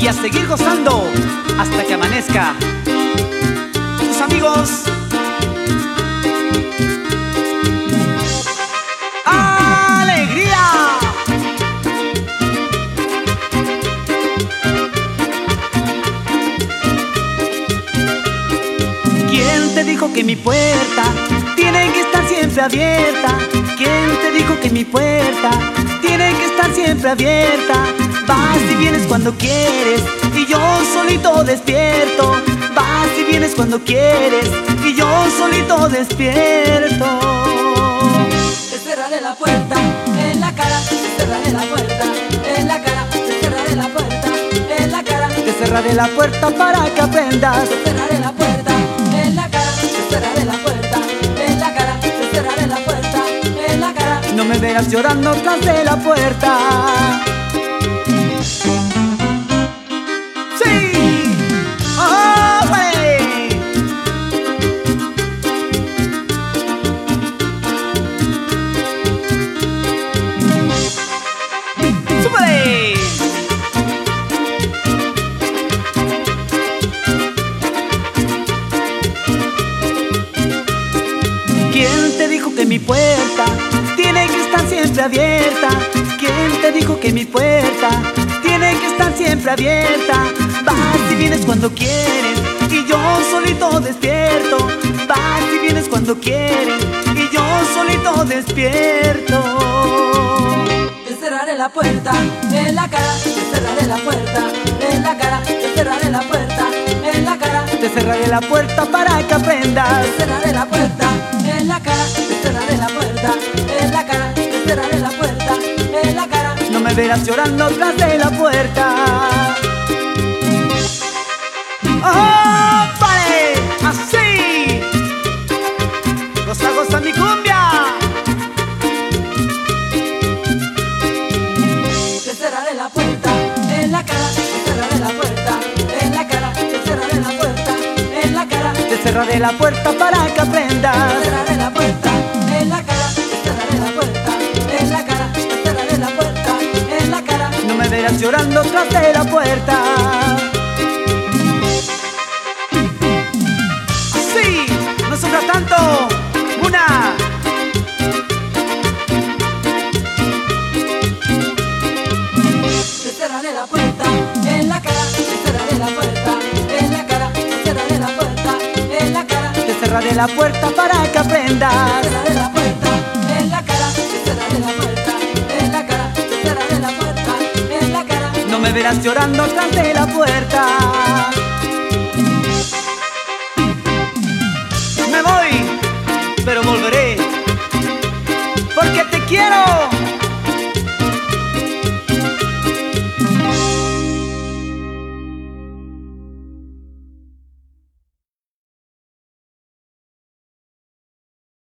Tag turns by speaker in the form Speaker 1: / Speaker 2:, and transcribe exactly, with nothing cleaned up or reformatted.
Speaker 1: y a seguir gozando hasta que amanezca. Tus amigos. ¡Alegría! ¿Quién te dijo que mi puerta tiene que estar siempre abierta? ¿Quién te dijo que mi puerta tiene que estar siempre abierta? Vas y vienes cuando quieres y yo solito despierto. Vas y vienes cuando quieres y yo solito despierto.
Speaker 2: Te cerraré la puerta en la cara, te cerraré la puerta en la cara, te cerraré la puerta en la cara.
Speaker 1: Te cerraré la puerta para que aprendas.
Speaker 2: Te cerraré la puerta en la cara, te cerraré la puerta en la cara, te cerraré la puerta en la cara.
Speaker 1: No me veas llorando tras de la puerta. ¿Quién te dijo que mi puerta tiene que estar siempre abierta? ¿Quién te dijo que mi puerta tiene que estar siempre abierta? Vas y vienes cuando quieres y yo solito despierto. Vas y vienes cuando quieres y yo solito despierto.
Speaker 2: Te cerraré la puerta en la cara, te cerraré la puerta en la cara, te cerraré la puerta en la cara.
Speaker 1: Te cerraré la puerta para que aprendas.
Speaker 2: Te cerraré la puerta en la cara, te cerraré la puerta en la cara, te cerraré la puerta en la cara.
Speaker 1: No me verás llorando tras de la puerta. ¡Oh, vale! ¡Así! ¡Goza, goza mi cumbia!
Speaker 2: Te cerraré la puerta en la cara, te cerraré la puerta en la cara, te cerraré la puerta en la cara.
Speaker 1: Te cerraré la puerta para que aprendas.
Speaker 2: Te cerraré la puerta en la cara, te cerraré la puerta en la cara, te cerraré la puerta en la cara.
Speaker 1: No me verás llorando tras de la puerta. Así, no sufras tanto. Una.
Speaker 2: Te cerraré la puerta en la cara, te cerraré la puerta en la cara, te cerraré la puerta en la cara.
Speaker 1: Te cerraré la puerta para que aprendas.
Speaker 2: Te cerraré la puerta en la cara, te cerraré la puerta en la cara, te cerraré la puerta en la cara.
Speaker 1: No me verás llorando tras de la puerta. Me voy, pero volveré, porque te quiero.